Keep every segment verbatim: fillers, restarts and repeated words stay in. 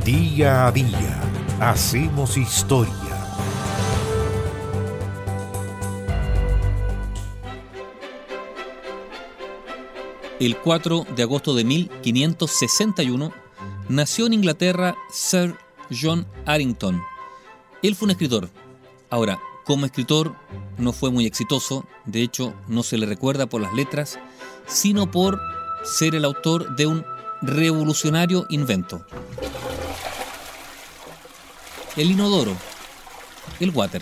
Día a día hacemos historia. El cuatro de agosto de mil quinientos sesenta y uno nació en Inglaterra Sir John Harington. Él fue un escritor. Ahora, como escritor no fue muy exitoso, de hecho no se le recuerda por las letras, sino por ser el autor de un revolucionario invento. El inodoro, el water.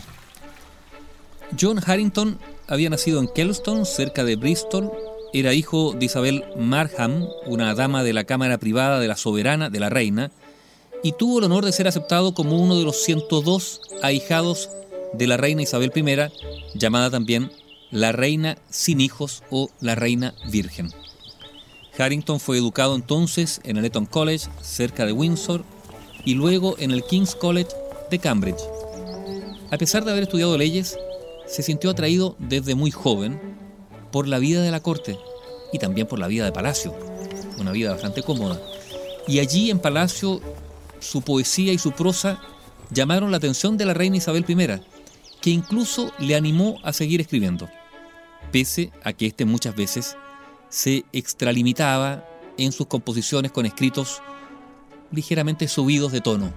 John Harington había nacido en Kelston, cerca de Bristol. Era hijo de Isabel Markham, una dama de la cámara privada de la soberana, de la reina, y tuvo el honor de ser aceptado como uno de los ciento dos ahijados de la reina Isabel primera, llamada también la reina sin hijos o la reina virgen. Harington fue educado entonces en el Eton College, cerca de Windsor, y luego en el King's College de Cambridge. A pesar de haber estudiado leyes, se sintió atraído desde muy joven por la vida de la corte y también por la vida de palacio, una vida bastante cómoda. Y allí en palacio su poesía y su prosa llamaron la atención de la reina Isabel primera, que incluso le animó a seguir escribiendo, pese a que éste muchas veces se extralimitaba en sus composiciones con escritos ligeramente subidos de tono.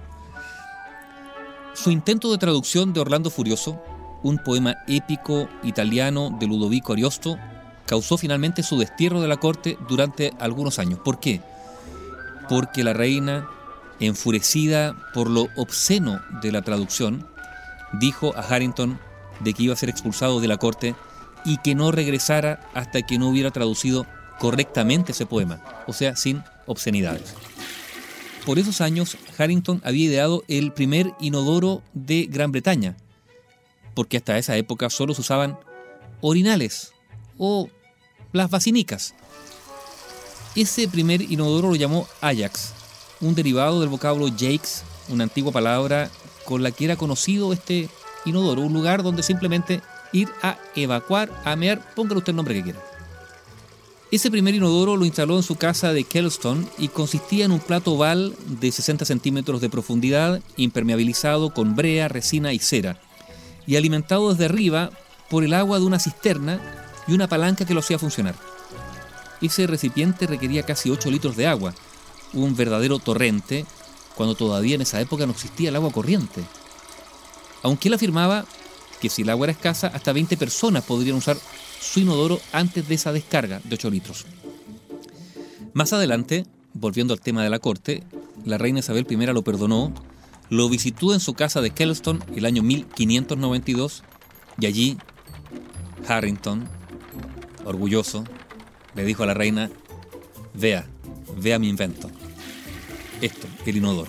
Su intento de traducción de Orlando Furioso, un poema épico italiano de Ludovico Ariosto, causó finalmente su destierro de la corte durante algunos años. ¿Por qué? Porque la reina, enfurecida por lo obsceno de la traducción, dijo a Harington de que iba a ser expulsado de la corte y que no regresara hasta que no hubiera traducido correctamente ese poema, o sea, sin obscenidades. Por esos años, Harington había ideado el primer inodoro de Gran Bretaña, porque hasta esa época solo se usaban orinales o las basinicas. Ese primer inodoro lo llamó Ajax, un derivado del vocablo Jakes, una antigua palabra con la que era conocido este inodoro, un lugar donde simplemente ir a evacuar, a mear, póngale usted el nombre que quiera. Ese primer inodoro lo instaló en su casa de Kelston y consistía en un plato oval de sesenta centímetros de profundidad, impermeabilizado con brea, resina y cera, y alimentado desde arriba por el agua de una cisterna y una palanca que lo hacía funcionar. Ese recipiente requería casi ocho litros de agua, un verdadero torrente, cuando todavía en esa época no existía el agua corriente. Aunque él afirmaba que si el agua era escasa, hasta veinte personas podrían usar su inodoro antes de esa descarga de ocho litros. Más adelante, volviendo al tema de la corte, la reina Isabel primera lo perdonó, lo visitó en su casa de Kelston el año mil quinientos noventa y dos y allí Harington, orgulloso, le dijo a la reina: vea, vea mi invento. Esto, el inodoro.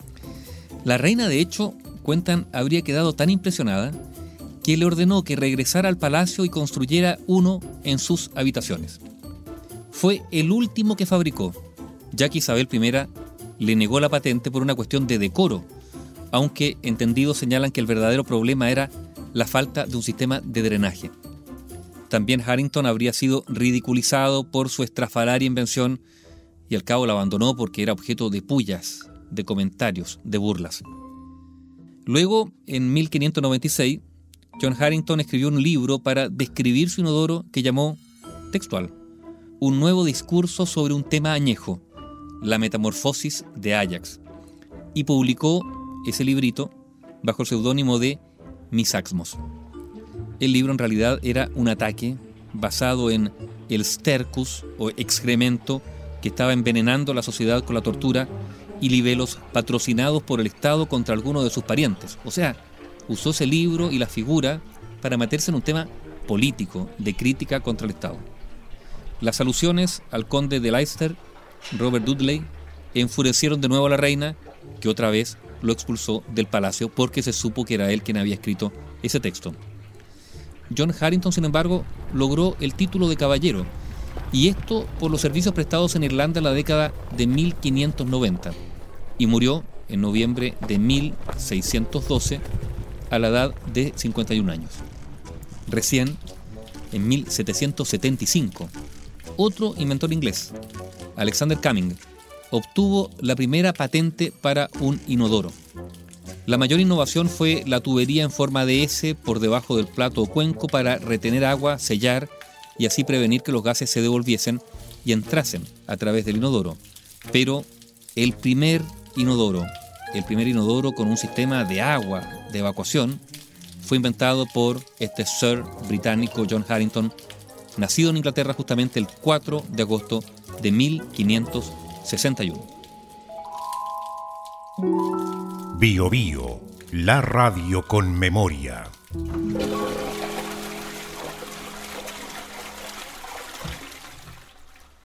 La reina, de hecho, cuentan, habría quedado tan impresionada que le ordenó que regresara al palacio y construyera uno en sus habitaciones. Fue el último que fabricó, ya que Isabel primera le negó la patente por una cuestión de decoro, aunque entendidos señalan que el verdadero problema era la falta de un sistema de drenaje. También Harington habría sido ridiculizado por su estrafalaria invención y al cabo la abandonó porque era objeto de pullas, de comentarios, de burlas. Luego, en mil quinientos noventa y seis, John Harington escribió un libro para describir su inodoro que llamó, textual, Un nuevo discurso sobre un tema añejo, la metamorfosis de Ajax, y publicó ese librito bajo el seudónimo de Misaxmos. El libro en realidad era un ataque basado en el stercus o excremento que estaba envenenando a la sociedad con la tortura y libelos patrocinados por el Estado contra algunos de sus parientes. O sea, usó ese libro y la figura para meterse en un tema político de crítica contra el Estado. Las alusiones al conde de Leicester, Robert Dudley, enfurecieron de nuevo a la reina, que otra vez lo expulsó del palacio porque se supo que era él quien había escrito ese texto. John Harington, sin embargo, logró el título de caballero, y esto por los servicios prestados en Irlanda en la década de mil quinientos noventa, y murió en noviembre de mil seiscientos doce a la edad de cincuenta y un años. Recién, en mil setecientos setenta y cinco, otro inventor inglés, Alexander Cumming, obtuvo la primera patente para un inodoro. La mayor innovación fue la tubería en forma de S por debajo del plato o cuenco para retener agua, sellar y así prevenir que los gases se devolviesen y entrasen a través del inodoro. Pero el primer inodoro, el primer inodoro con un sistema de agua de evacuación, fue inventado por este Sir británico John Harington, nacido en Inglaterra justamente el cuatro de agosto de mil quinientos sesenta y uno. Bio Bio, la radio con memoria.